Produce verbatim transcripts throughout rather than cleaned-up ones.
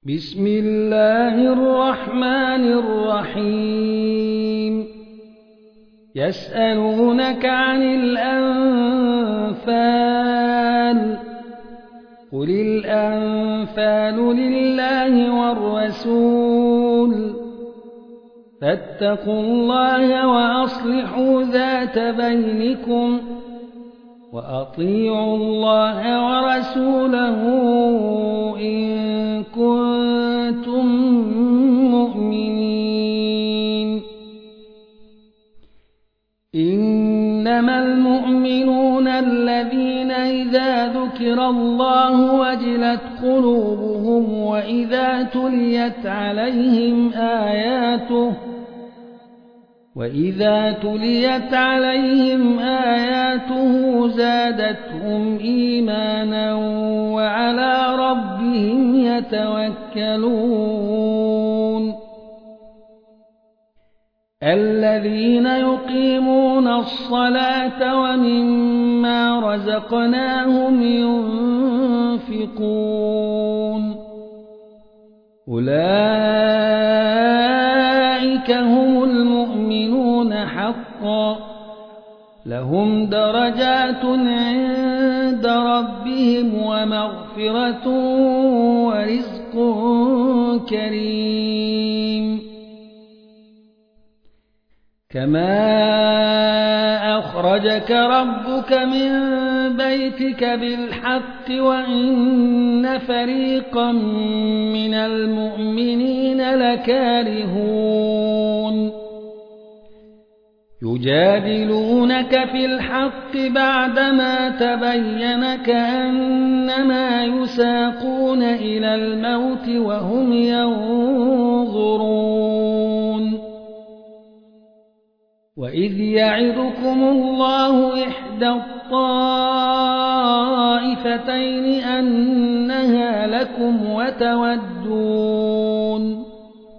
بسم الله الرحمن الرحيم يسألونك عن الأنفال قل الأنفال لله والرسول فاتقوا الله وأصلحوا ذات بينكم وأطيعوا الله ورسوله إن كنتم مؤمنين إنما المؤمنون الذين إذا ذكر الله وجلت قلوبهم وإذا تليت عليهم آياته وإذا تليت عليهم آياته زادتهم إيمانا وعلى ربهم يتوكلون الذين يقيمون الصلاة ومما رزقناهم ينفقون أولئك هم المؤمنون حقا لهم درجات عند ربهم ومغفرة ورزق كريم كما أخرجك ربك من بيتك بالحق وإن فريقا من المؤمنين لكارهون يجادلونك في الحق بعدما تبين كأنما يساقون إلى الموت وهم ينظرون وإذ يعدكم الله إحدى الطائفتين أنها لكم وتودون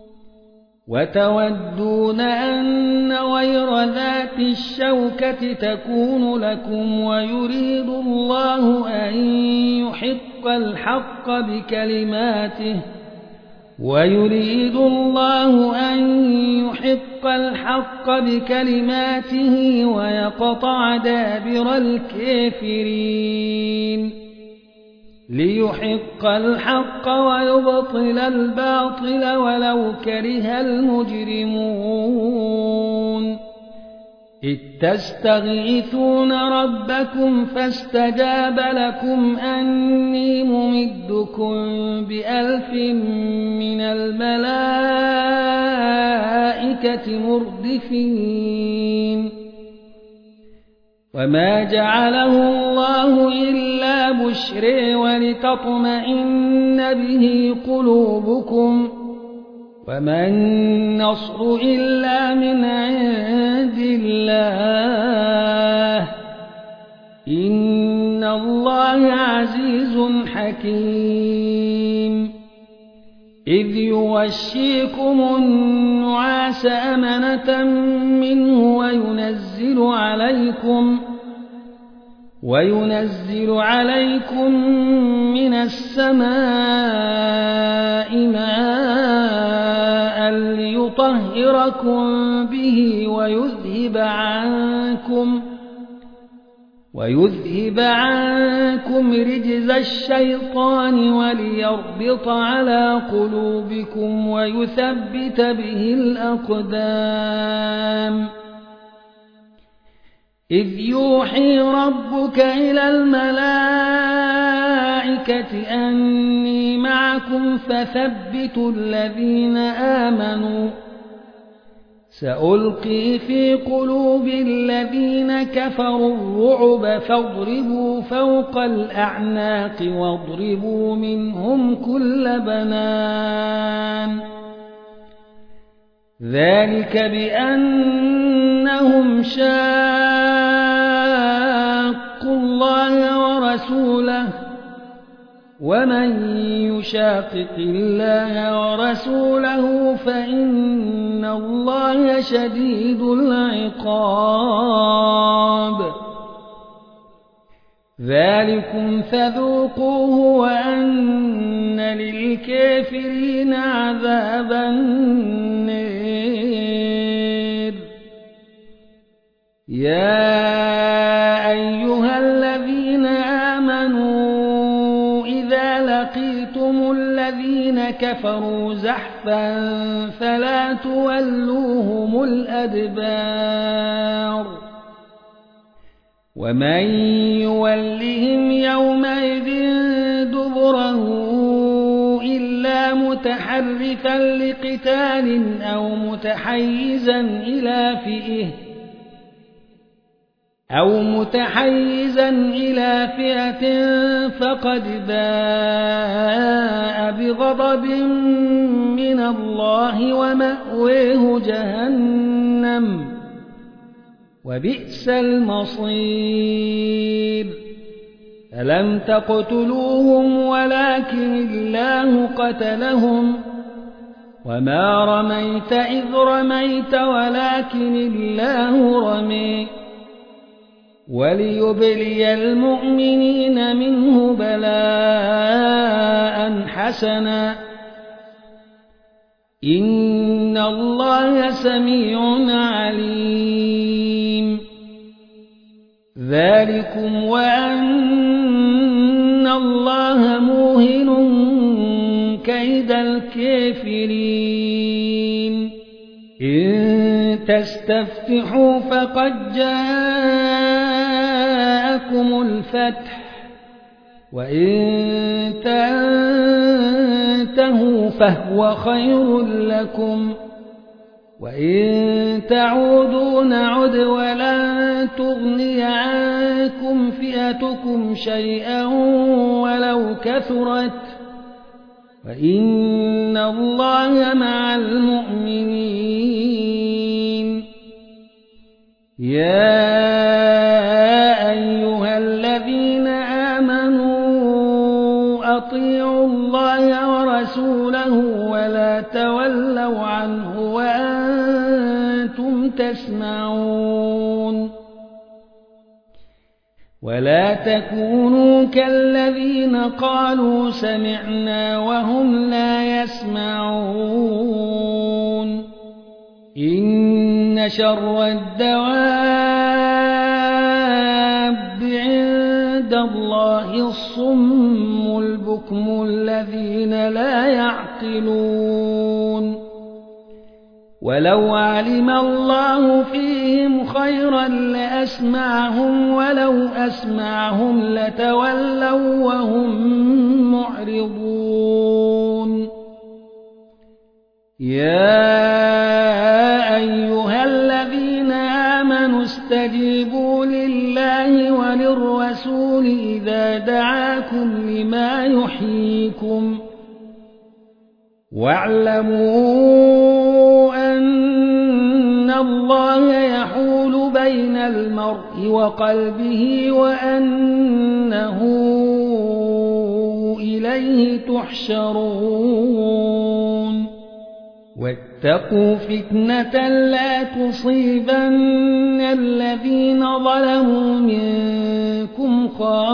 وتودون أن غير ذات الشوكة تكون لكم ويريد الله أن يحق الحق بكلماته ويريد الله أن يحق الحق بكلماته ويقطع دابر الكافرين ليحق الحق ويبطل الباطل ولو كره المجرمون إذ تستغيثون ربكم فاستجاب لكم أني ممدكم بألف من الملائكة مردفين وما جعله الله إلا بشرى ولتطمئن به قلوبكم وما النصر إلا من عند الله إن الله عزيز حكيم إذ يغشيكم النعاس أمنة منه وينزل عليكم وينزل عليكم من السماء ماء ليطهركم به ويذهب عنكم ويذهب عنكم رجز الشيطان وليربط على قلوبكم ويثبت به الأقدام إذ يوحي ربك إلى الملائكة أني معكم فثبتوا الذين آمنوا سألقي في قلوب الذين كفروا الرعب فاضربوا فوق الأعناق واضربوا منهم كل بنان ذلك بأنهم شاقوا الله ورسوله ومن يشاقق الله ورسوله فإن الله شديد العقاب ذلكم فذوقوه وأن للكافرين عذاب النار. يا أيها الذين آمنوا إذا لقيتم الذين كفروا زحفا فلا تولوهم الأدبار ومن يولهم يومئذ دبره إلا متحرفا لقتال أو متحيزا إلى فئة أو متحيزا إلى فئة فقد باء بغضب من الله ومأويه جهنم وبئس المصير. ألم تقتلوهم ولكن الله قتلهم وما رميت إذ رميت ولكن الله رمي وليبلي المؤمنين منه بلاء حسنا إن الله سميع عليم. ذلكم وأن الله موهن كيد الكافرين. إن تستفتحوا فقد جاءكم الفتح وإن تنتهوا فهو خير لكم وإن تعودوا نعد ولن تغني عنكم فئتكم شيئا ولو كثرت وإن الله مع المؤمنين. يا أيها الذين آمنوا أطيعوا الله ورسوله ولا تولوا عنه وأنتم تسمعون ولا تكونوا كالذين قالوا سمعنا وهم لا يسمعون. إن شر الدواب عند الله الصم البكم الذين لا يعقلون. ولو علم الله فيهم خيرا لأسمعهم ولو أسمعهم لتولوا وهم معرضون. يا أيها الذين آمنوا استجيبوا لله وللرسول إذا دعاكم لما يحييكم واعلموا أن الله يحول بين المرء وقلبه وأنه إليه تحشرون. واتقوا فتنة لا تصيبن الذين ظلموا منكم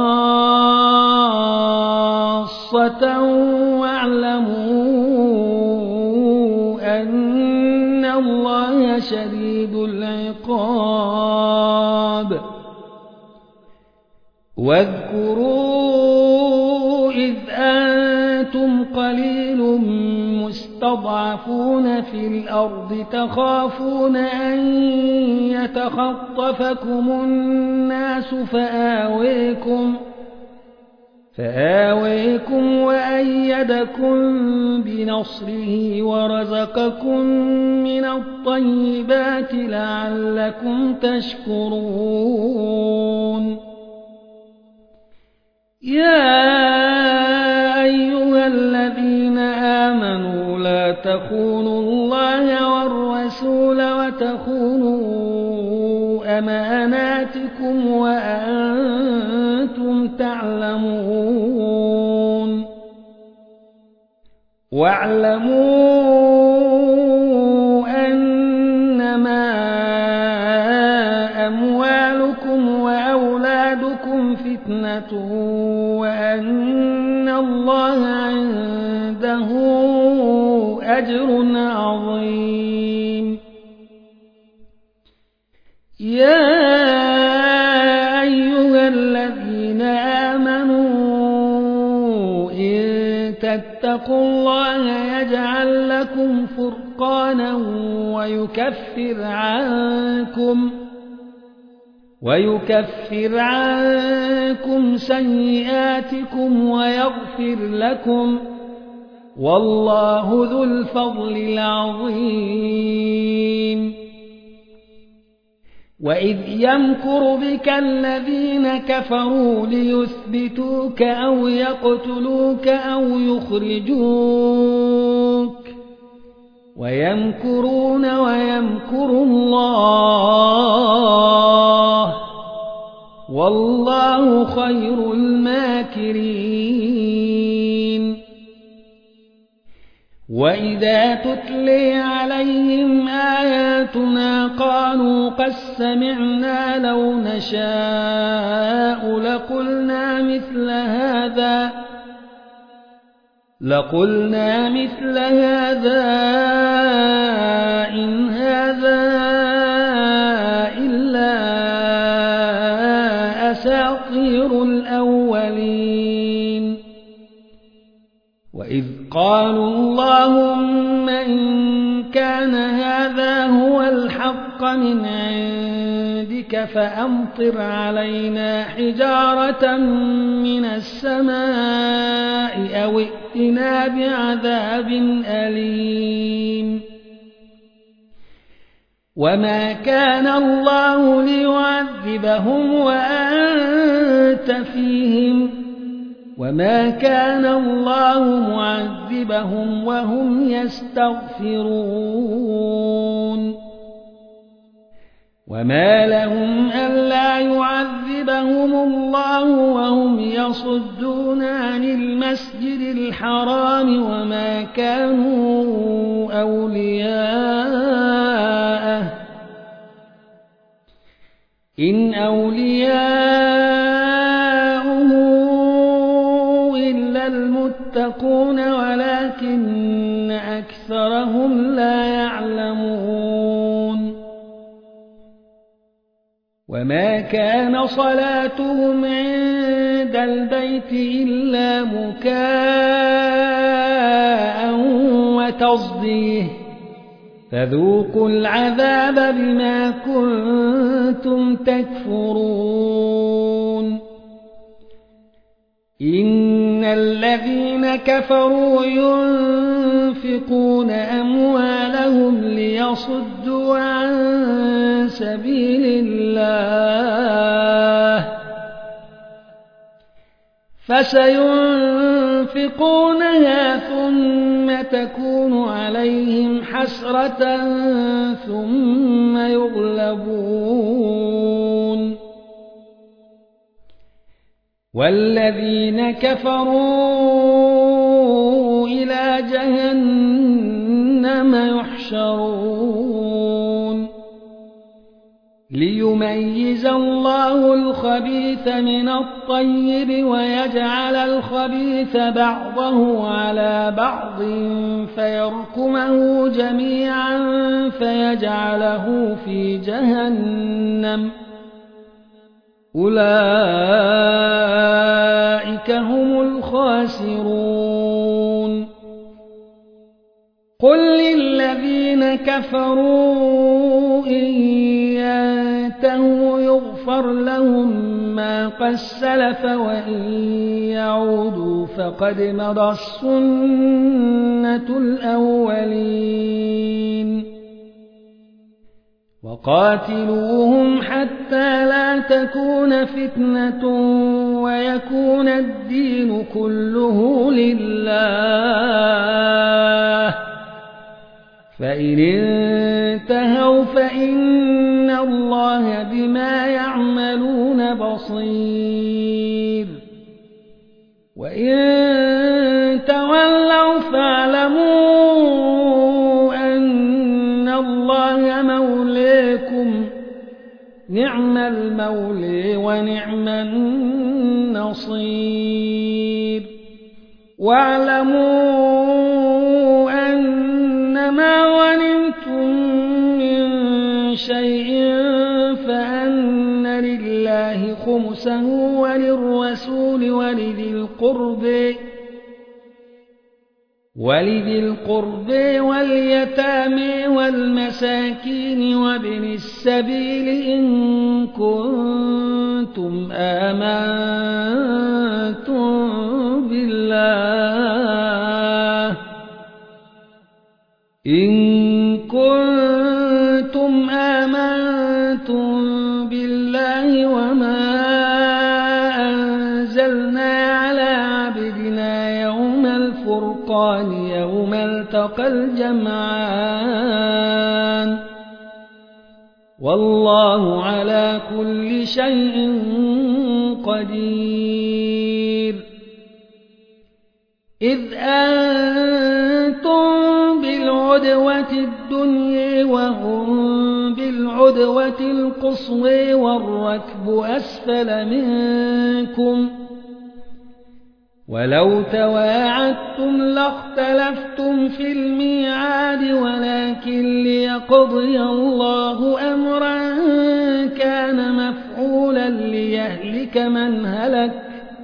خاصة واعلموا أن الله شديد العقاب. واذكروا إذ أنتم قليل مستضعفون في الأرض تخافون أن يتخطفكم الناس فآويكم فآويكم وأيدكم بنصره ورزقكم من الطيبات لعلكم تشكرون. يا أيها الذين آمنوا لا تخونوا الله والرسول وتخونوا أماناتكم وأنتم تعلمون. واعلموا أنما أموالكم وأولادكم فتنة جنة وأن الله عنده أجر عظيم. يا أيها الذين آمنوا إن تتقوا الله يجعل لكم فرقانا ويكفر عنكم ويكفر عنكم سيئاتكم ويغفر لكم والله ذو الفضل العظيم. وإذ يمكر بك الذين كفروا ليثبتوك أو يقتلوك أو يخرجوك ويمكرون ويمكر الله والله خير الماكرين. وإذا تتلي عليهم آياتنا قالوا قد سمعنا لو نشاء لقلنا مثل هذا لقلنا مثل هذا إن هذا إلا أساطير الأولين. وإذ قالوا اللهم إن كان هذا هو الحق من عندك فأمطر علينا حجارة من السماء أو ائتنا بعذاب أليم. وما كان الله ليعذبهم وأنت فيهم وما كان الله معذبهم وهم يستغفرون. وما لهم ألا يعذبهم الله وهم يصدون عن المسجد الحرام وما كانوا أولياءه إن أولياؤه إلا المتقون ولكن أكثرهم لا يعلمون. وما كان صلاتهم عند البيت إلا مكاء وتصديه فذوقوا العذاب بما كنتم تكفرون. إن الذين كفروا ينفقون أموالهم ليصدوا عن سبيل الله فسينفقونها ثم تكون عليهم حسرة ثم يغلبون والذين كفروا إلى جهنم يحشرون ليميز الله الخبيث من الطيب ويجعل الخبيث بعضه على بعض فيركمه جميعا فيجعله في جهنم أولئك هم الخاسرون. قل للذين كفروا إن ينتهوا يغفر لهم ما قد سلف وإن يعودوا فقد مضت السنة الأولين. وقاتلوهم حتى لا تكون فتنة ويكون الدين كله لله فإن انتهوا فإن الله بما يعملون بصير. وإن تولوا فاعلموا أن الله مولاكم نعم المولى ونعم النصير. بصير واعلموا أنما غنمتم من شيء فأن لله خمسه وللرسول ولذي القرب ولذي القرب واليتامى والمساكين وابن السبيل إن كنتم آمنتم بالله إن كنتم آمنتم بالله وما أنزلنا على عبدنا يوم الفرقان يوم التقى الجمعان والله على كل شيء قدير إذ أنتم بالعدوة الدنيا وهم بالعدوة القصوى والركب أسفل منكم ولو تواعدتم لاختلفتم في الميعاد ولكن ليقضي الله أمرا كان مفعولا ليهلك من هلك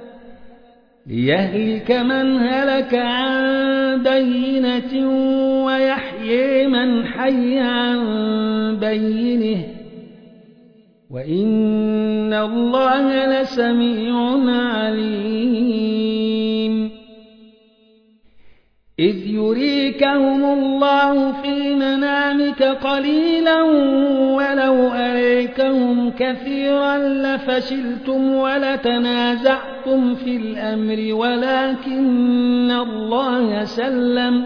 ليهلك من هلك عن بينة ويحيي من حي عن بينه وإن الله لسميع عليم إذ يريكهم الله في منامك قليلا ولو أريكهم كثيرا لفشلتم ولتنازعتم في الأمر ولكن الله سلم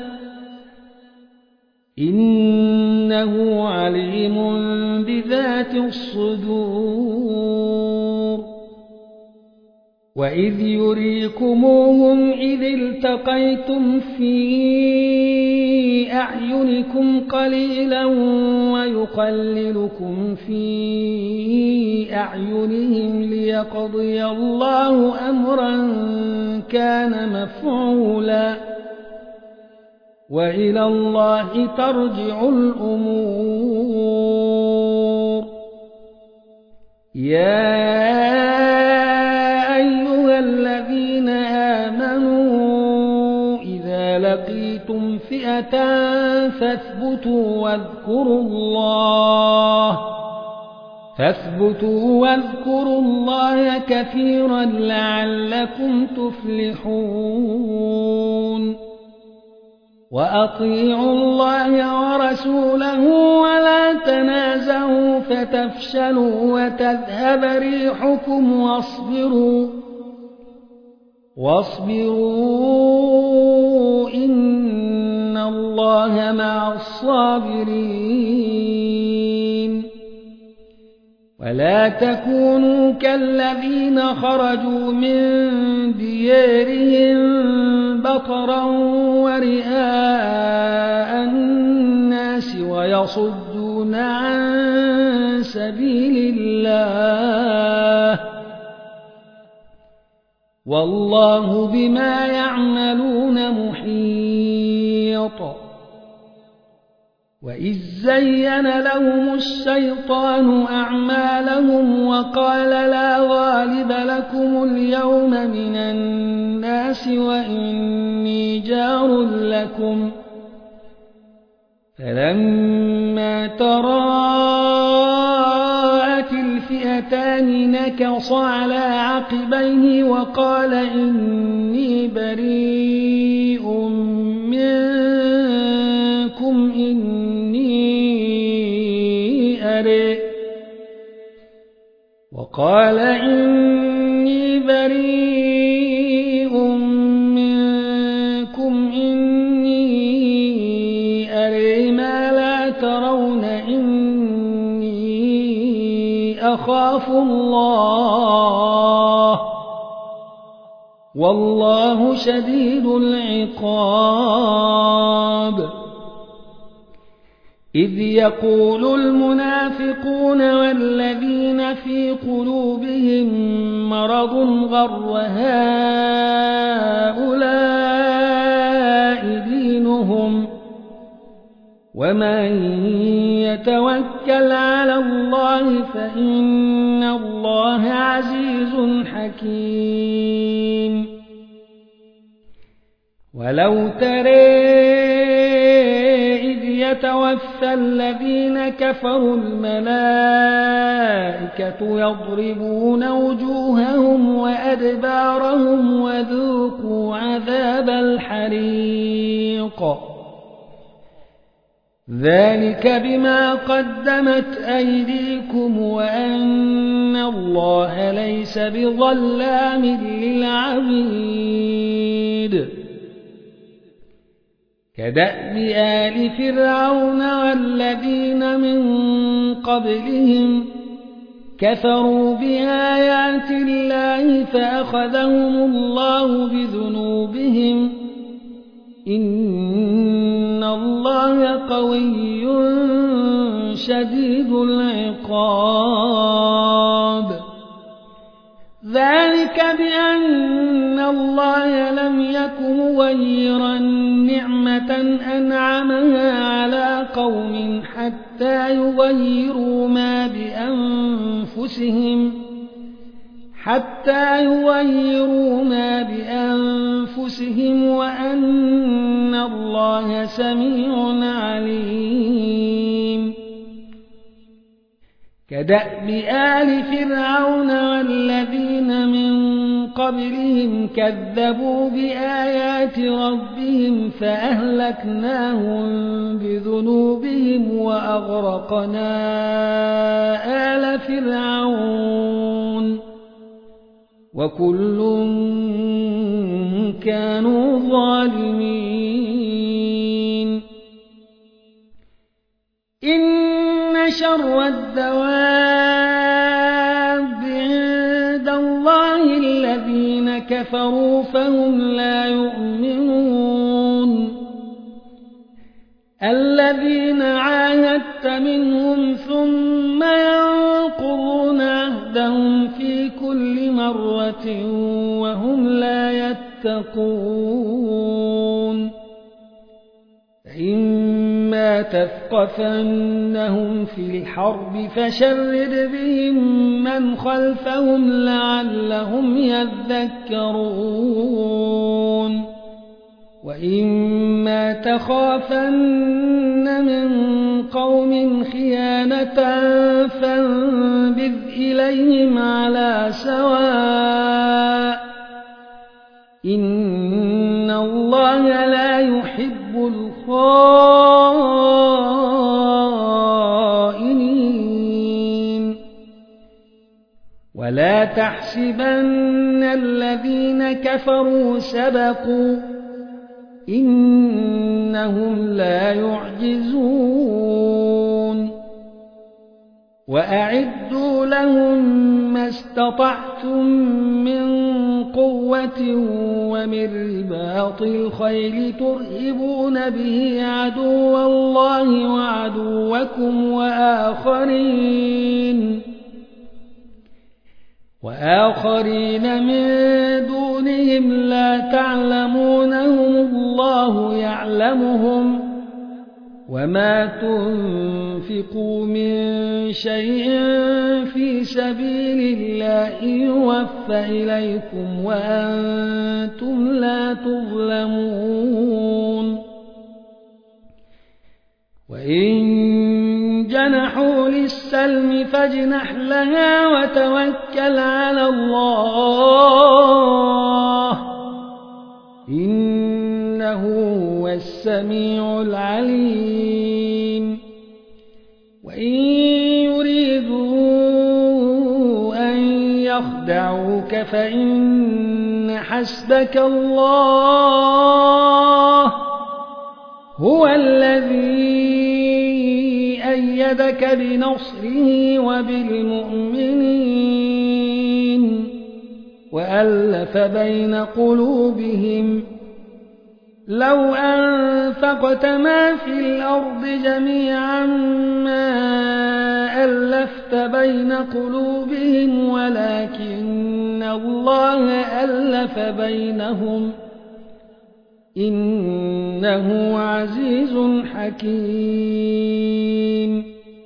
إنه عليم بذات الصدور وإذ يريكموهم إذ التقيتم في أعينكم قليلا ويقللكم في أعينهم ليقضي الله أمرا كان مفعولا وإلى الله ترجع الأمور يا أيها الذين آمنوا إذا لقيتم فئة فاثبتوا واذكروا الله فاثبتوا واذكروا الله كثيرا لعلكم تفلحون وأطيعوا الله ورسوله ولا تنازعوا فتفشلوا وتذهب ريحكم واصبروا واصبروا إن الله مع الصابرين ولا تكونوا كالذين خرجوا من ديارهم بطرا ورئاء الناس ويصدون عن سبيل الله والله بما يعملون محيط وإذ زين لهم الشيطان أعمالهم وقال لا غالب لكم اليوم من الناس وإني جار لكم فلما تراءت الفئتان نكص على عقبيه وقال إني بريء منكم إني أرى وقال إني بريء منكم إني أرى ما لا ترون إني أخاف الله والله شديد العقاب إذ يقول المنافقون والذين في قلوبهم مرض غر هؤلاء دينهم ومن يتوكل على الله فإن الله عزيز حكيم. ولو ترى إذ يتوفى الذين كفروا الملائكة يضربون وجوههم وأدبارهم وذوقوا عذاب الحريق ذلك بما قدمت أيديكم وأن الله ليس بظلام للعبيد. كدأب آل فرعون والذين من قبلهم كفروا بآيات الله فأخذهم الله بذنوبهم إن الله قوي شديد العقاب. ذلك بأن الله لم يك مغيرا نعمة أنعمها على قوم حتى يغيروا ما بأنفسهم حتى يغيروا ما بأنفسهم وأن الله سميع عليم. كدأب آل فرعون والذين من قبلهم كذبوا بآيات ربهم فأهلكناهم بذنوبهم وأغرقنا آل فرعون وكل كانوا ظالمين. إن شر الدواب عند الله الذين كفروا فهم لا يؤمنون. الذين عاهدت منهم ثم ينقضون عهدهم في كل مرة وهم لا يتقون. إما تثقفنهم في الحرب فشرد بهم من خلفهم لعلهم يذكرون. وإما تخافن من قوم خيانة فانبذ إليهم على سواء إن الله لا يحب الخائنين. ولا تحسبن الذين كفروا سبقوا إنهم لا يعجزون. وأعدوا لهم ما استطعتم من قوة ومن رباط الخيل ترهبون به عدو الله وعدوكم وآخرين وآخرين من دونهم لا تعلمونهم الله يعلمهم وما تنفقوا من شيء في سبيل الله يوفى إليكم وأنتم لا تظلمون. وإن جنحوا للسلم فاجنح لها وتوكل على الله إنه هو السميع العليم. وإن يريدوا أن يخدعوك فإن حسبك الله هو الذي أيدك بنصره وبالمؤمنين وألف بين قلوبهم لو أنفقت ما في الأرض جميعا ما ألفت بين قلوبهم ولكن الله ألف بينهم إنه عزيز حكيم.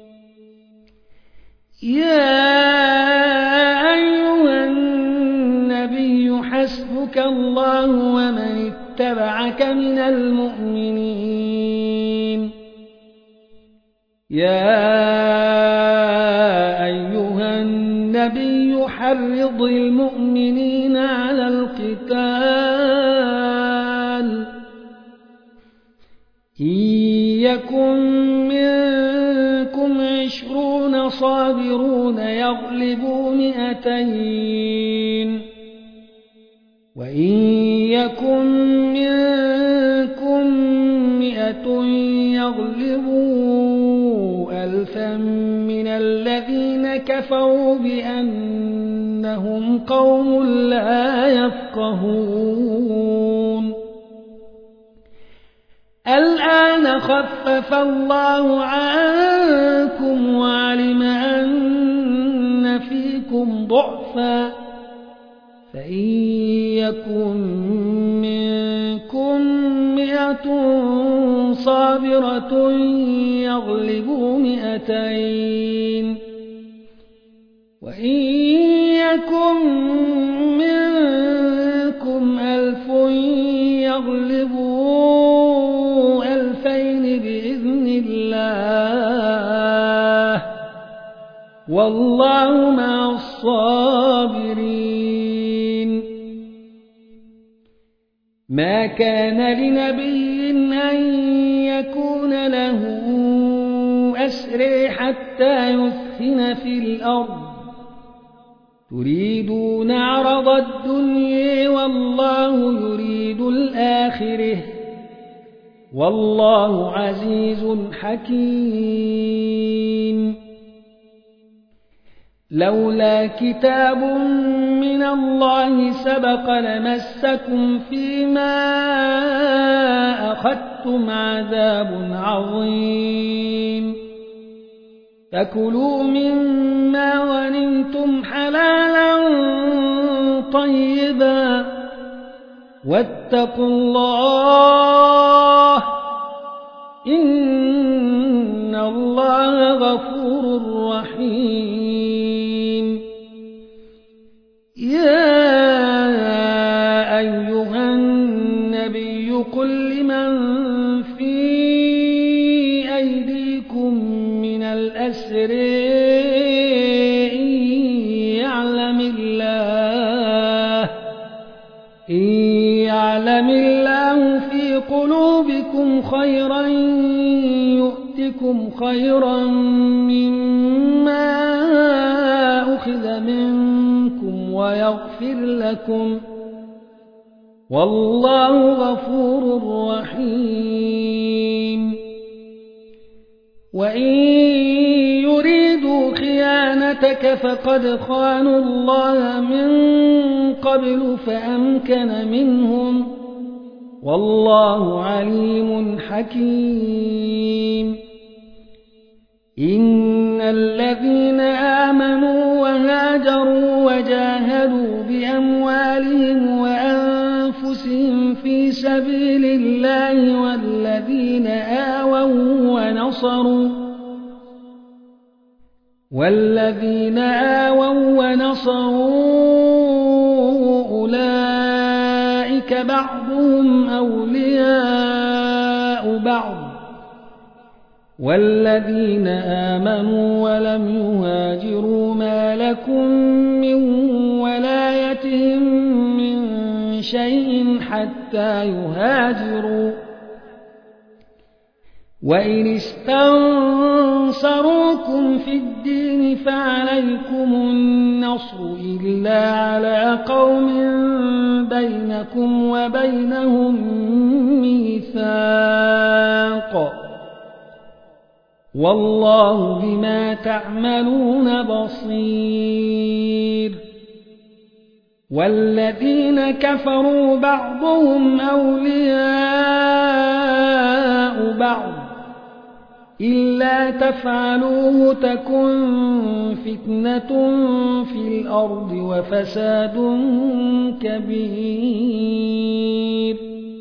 يا أيها النبي حسبك الله ومن اتبعك من المؤمنين. يا أيها النبي حرض المؤمنين على القتال إن يكن منكم عشرون صابرون يغلبوا مئتين وإن يكن منكم مئة يغلبوا ألفا من الذين كفروا بأنهم قوم لا يفقهون. الآن خفف الله عنكم وعلم أن فيكم ضعفا فإن يكن منكم مئة صابرة يغلبوا مئتين وإن يكن منكم ألف يغلبوا ألفين بإذن الله والله مع الصابرين. ما كان لنبي أن يكون له أسرى حتى يثخن في الأرض تريدون عرض الدنيا والله يريد الآخرة والله عزيز حكيم. لولا كتاب من الله سبق لمسكم فيما أخذتم عذاب عظيم فكلوا مما غنمتم حلالا طيبا واتقوا الله إن الله غفور رحيم. يا أيها النبي قل لمن في أيديكم من الأسر إن يعلم الله إن يعلم الله في قلوبكم خيرا يؤتكم خيرا مما أخذ منكم ويغفر لكم والله غفور رحيم. وإن يريدوا خيانتك فقد خانوا الله من قبل فأمكن منهم والله عليم حكيم. إن الذين آمنوا وهاجروا وجاهدوا بأموالهم وأنفسهم في سبيل الله والذين آووا ونصروا والذين آووا ونصروا أولئك بعضهم أولياء بعض والذين آمنوا ولم يهاجروا ما لكم من ولايتهم من شيء حتى يهاجروا وإن استنصروكم في الدين فعليكم النصر إلا على قوم بينكم وبينهم ميثاق والله بما تعملون بصير. والذين كفروا بعضهم أولياء بعض إلا تفعلوه تكن فتنة في الأرض وفساد كبير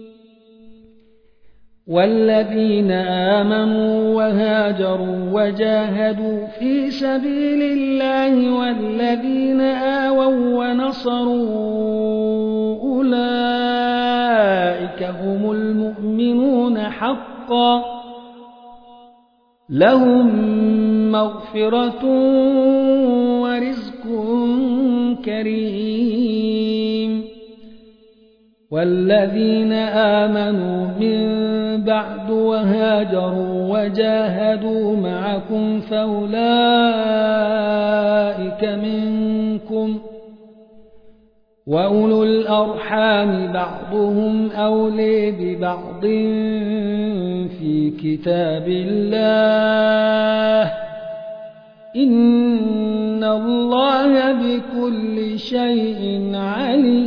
والذين آمنوا وهاجروا وجاهدوا في سبيل الله والذين آووا ونصروا أولئك هم المؤمنون حقا لهم مغفرة ورزق كريم والذين آمنوا من بعد وهاجروا وجاهدوا معكم فأولئك منكم وأولو الأرحام بعضهم أولي ببعض في كتاب الله إن الله بكل شيء عليم.